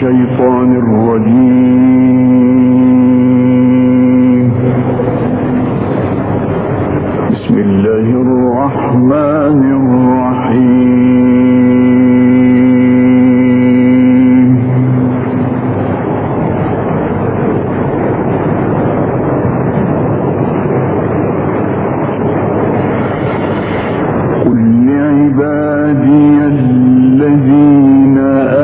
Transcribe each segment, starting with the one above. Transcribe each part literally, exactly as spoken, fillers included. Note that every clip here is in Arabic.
الشيطان الرجيم. بسم الله الرحمن الرحيم. قل لعبادي الذين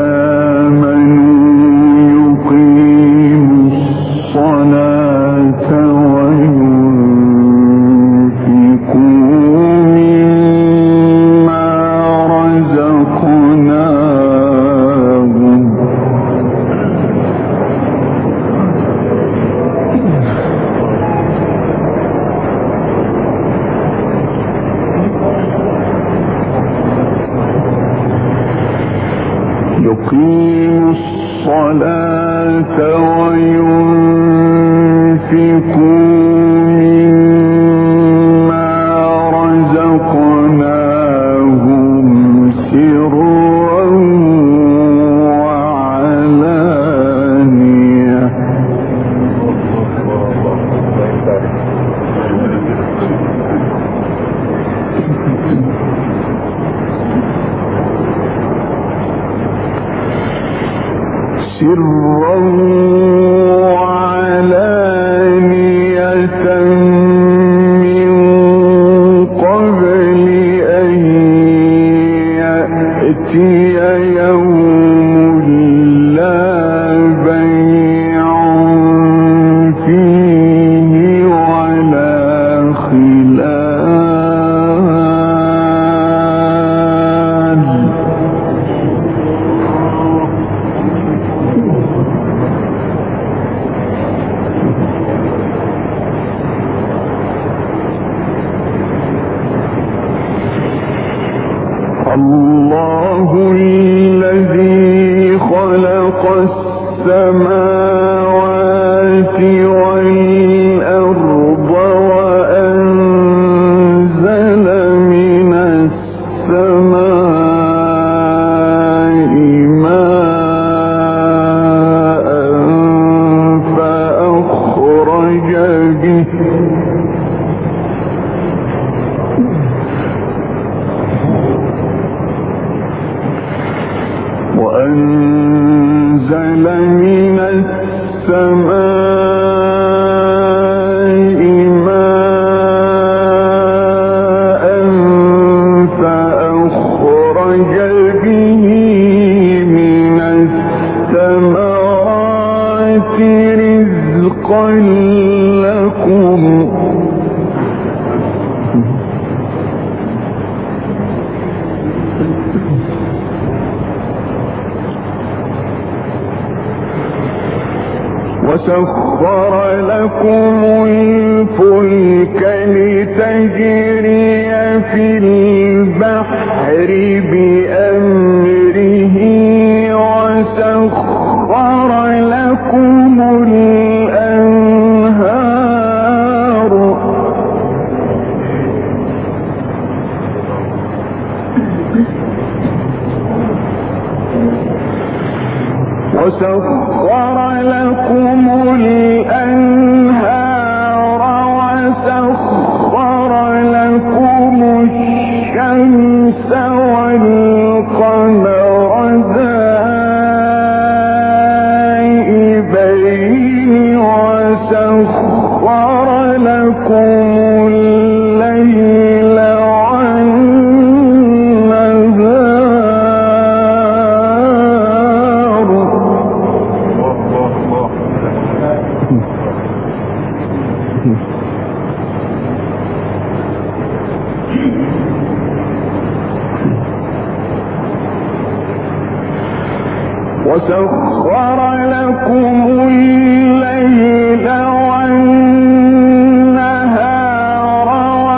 يقيموا الصلاة وينفقوا مما رزقناهم سرا وعلانية. سرا وعلانية من قبل أن يأتي يوم لا بيع فيه ولا خلال. الله الذي خلق السماوات والأرض وأنزل من السماء ماء فأخرج به وأنزل من السماء ماء فأخرج به من الثمرات رزقا لكم. وسخر لكم الفلك لتجري في البحر بأمره وسخر لكم الأنهار وسخر لكم الأنهار وسخر لكم الشمس والقمر دائبين وسخر لكم الليل والنهار. وسخر لكم الليل والنهار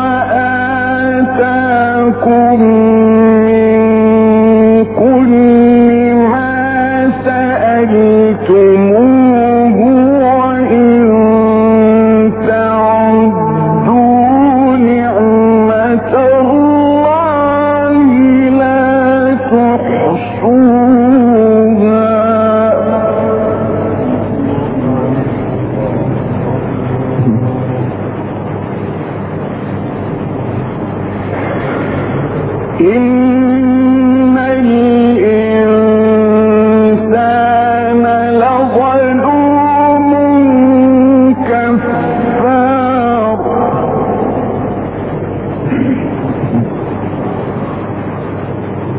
وآتاكم من كل ما سألتموه وإن تعدوا نعمة الله لا تحصوها.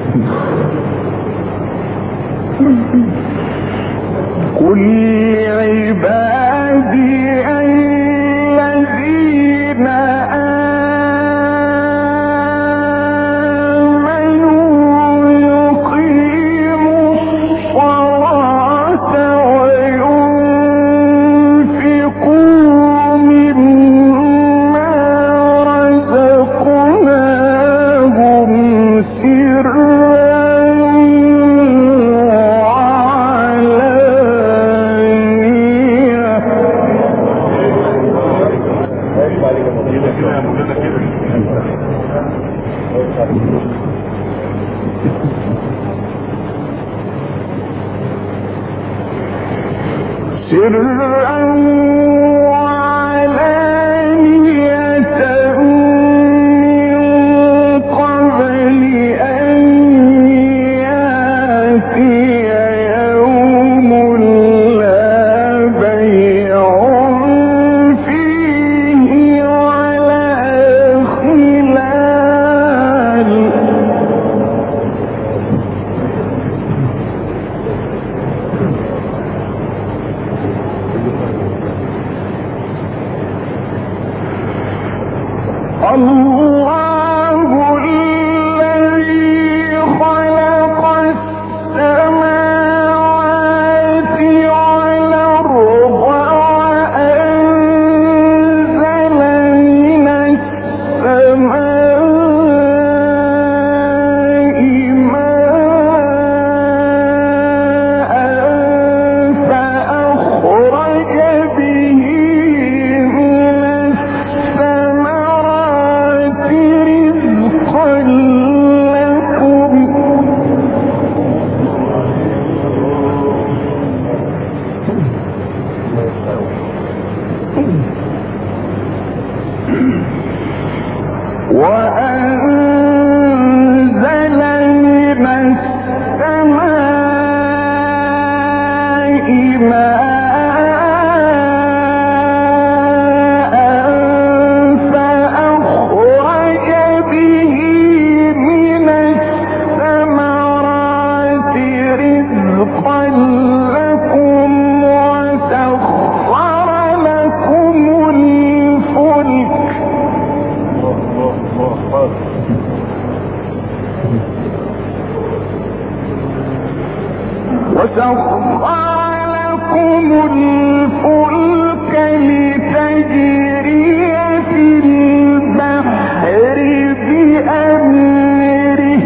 قل عبادي الذين آمنوا يقيموا الصلاة وينفقوا مما رزقناهم سرا سرا وعلانية من قبل أن يأتي يوم لا بيع فيه ولا خلال الله الذي خلق السماوات والأرض وأنزل من السماء ماء فأخرج به من الثمرات رزقا لكم وأنزل من السماء ماء فأخرج به من الثمرات رزقا لكم وسخر لكم الفلك وسخر لكم الفلك لتجري في البحر بأمره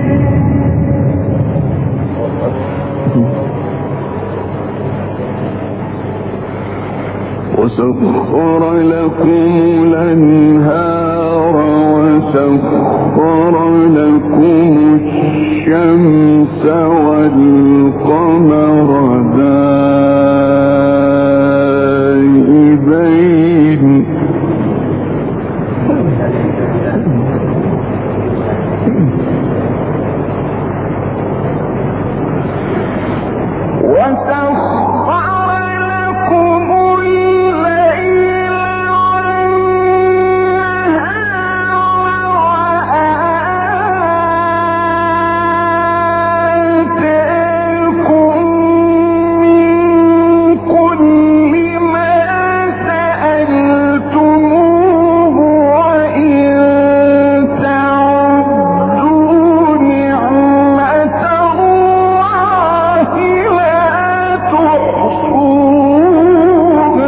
وسخر لكم الأنهار وسخر لكم الشمس والقمر دائبين وسخر لكم الليل والنهار وآتاكم من كل ما سألتموه وإن تعدوا نعمة الله لا تحصوها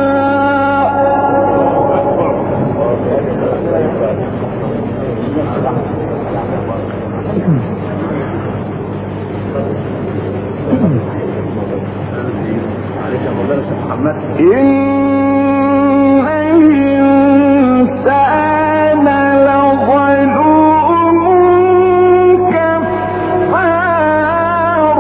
إن الإنسان لظلوم كفار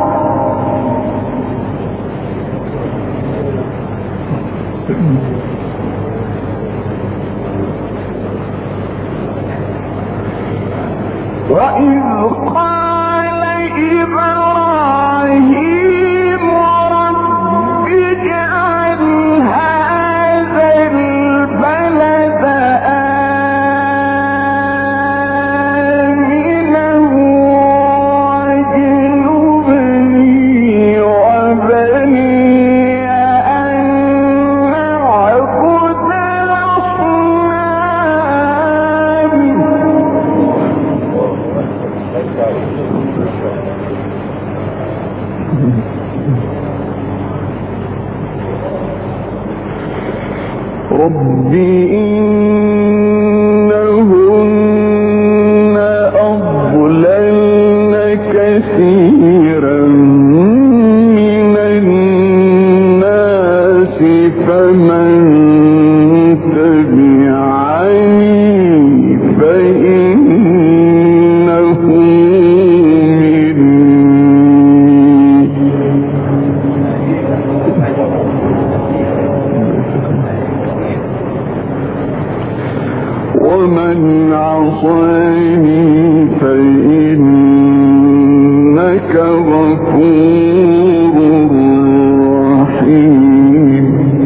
وإذ قال إبراهيم رب اجعل رب إنهن أضللن كثيرا من الناس فمن تبعني فإنه ومن عصاني فإنك غفور رحيم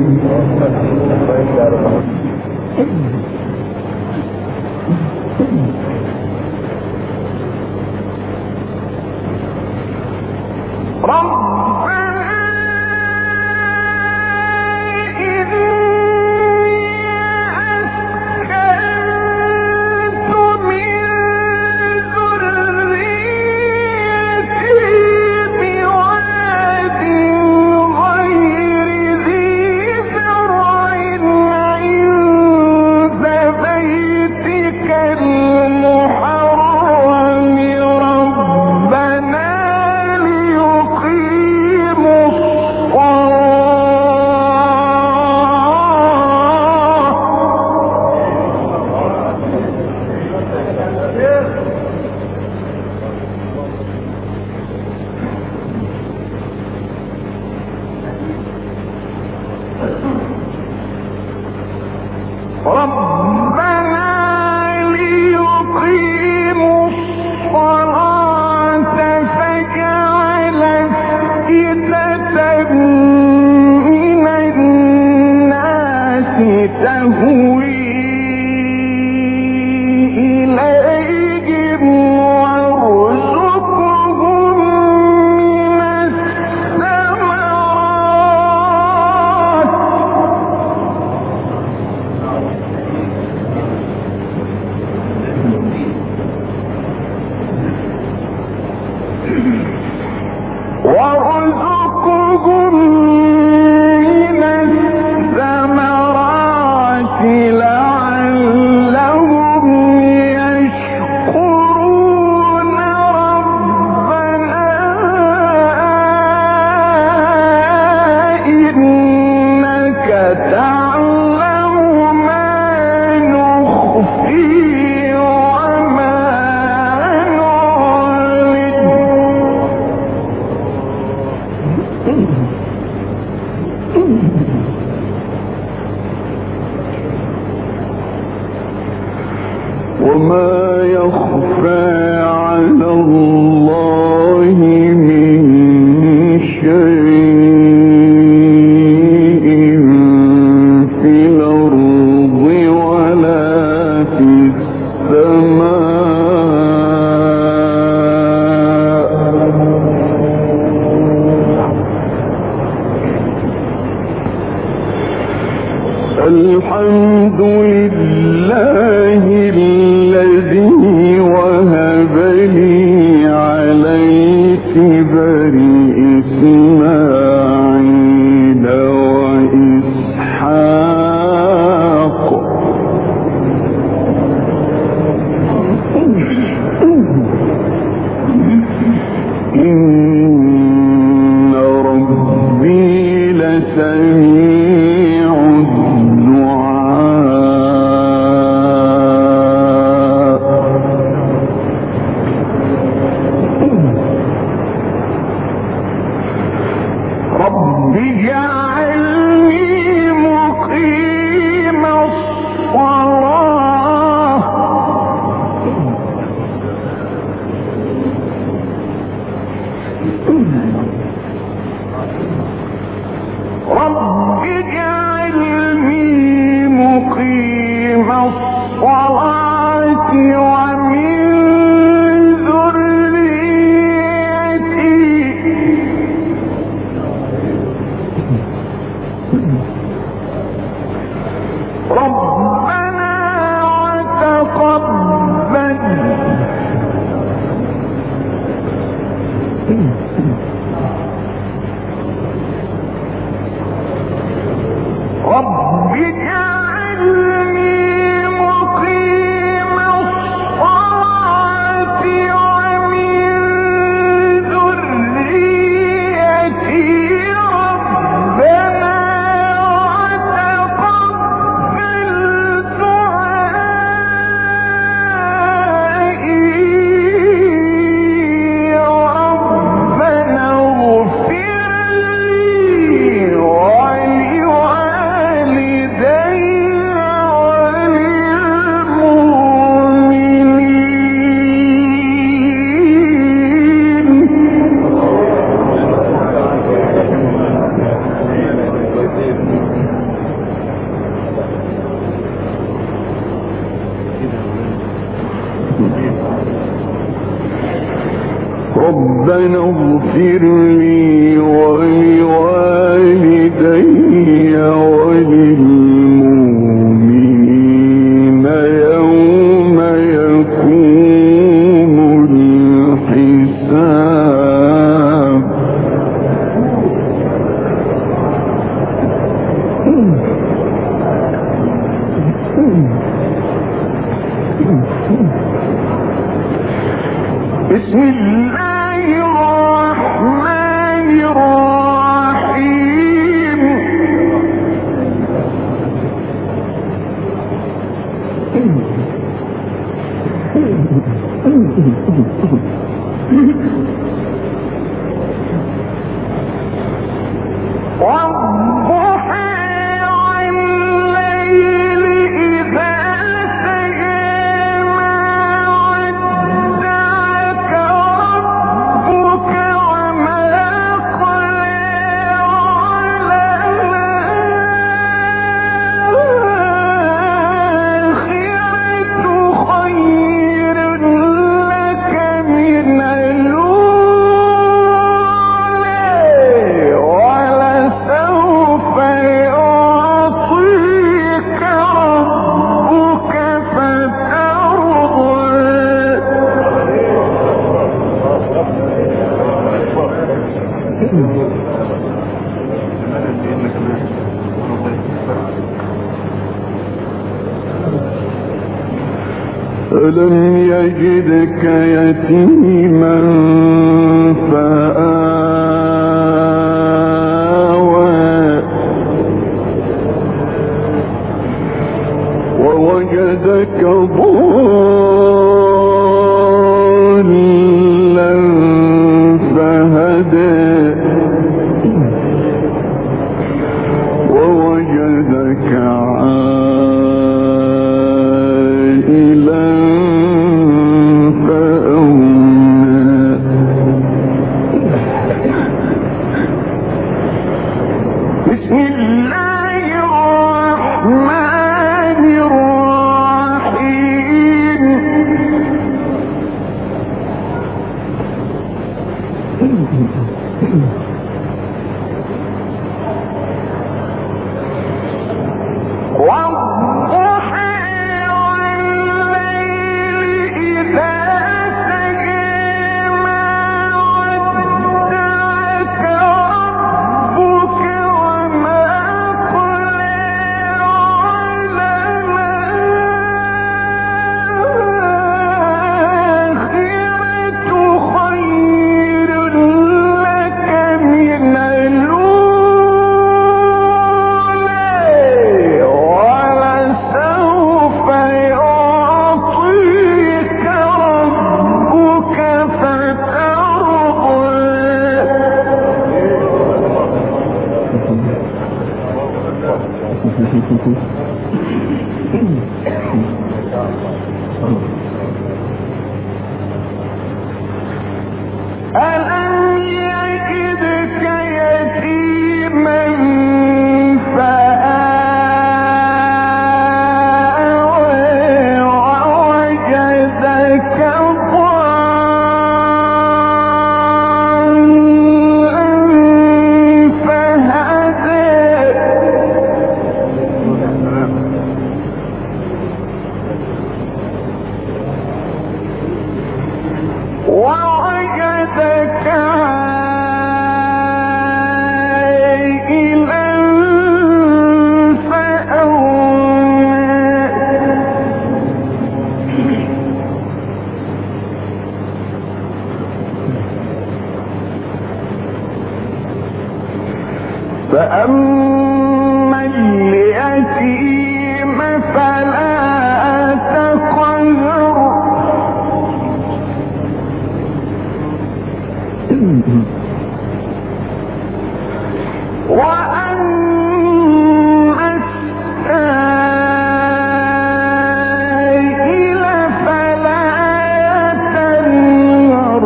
وما يخفى على الله من شيء في الأرض ولا في السماء الحمد لله الذي وهب لي على الكبر إسماعيل وإسحاق إن ربي لسميع رب اجعلني مقيم الصلاة رب اجعلني مقيم الصلاة ومن ربنا وتقبل رب اجعل ربنا اغفر لي ولوالدي وللمؤمنين يوم يقوم الحساب. بسم الله الرحمن الرحيم. والضحى والليل إذا سجى ما ودعك ربك وما قلى والآخرة خير لك من الأولى ولسوف يعطيك ربك فترضى. ألم يجدك يتيما فآوى ووجدك ضالا فهدى ووجدك عائلا فأغنى. بسم الله الرحمن الرحيم. والضحى والليل إذا سجى ما ودعك ربك وما قلى والآخرة خير لك من الأولى ولسوف يعطيك ربك فترضى. ألم يجدك يتيما فآوى ووجدك ضالا فهدى ووجدك عائلا فأغنى. فأما اليتيم فلا تقهر وأما السائل فلا تنهر.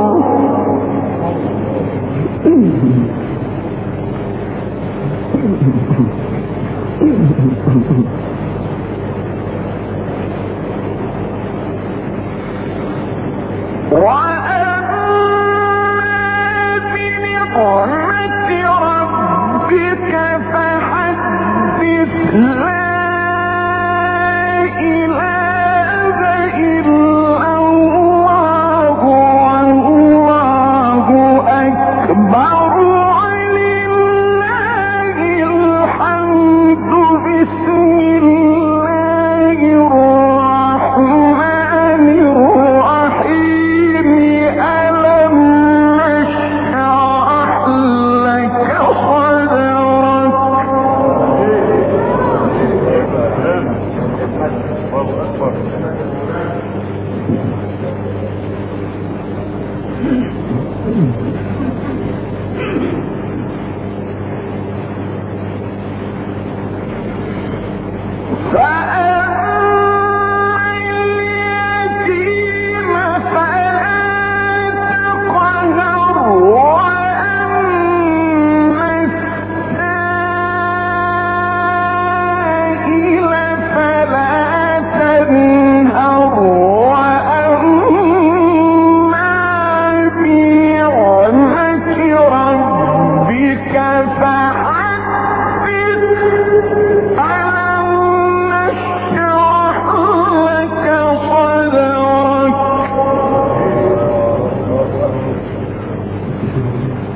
وأما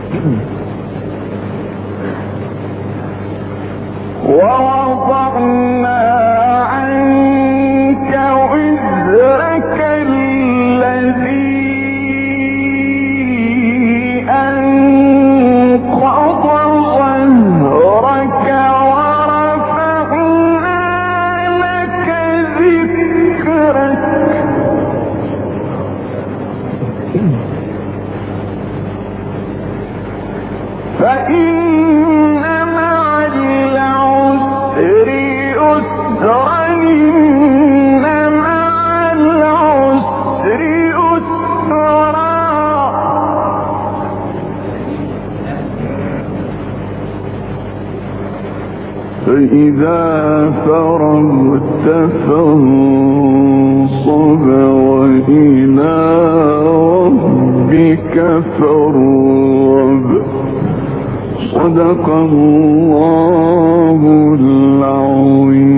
ووضعنا عنك وزرك الذي أنقض ظهرك ورفعنا لك ذكرك فإن مع العسر يسرا إن مع العسر يسرا فإذا فرغت فانصب وإلى ربك فارغب صدق الله العظيم.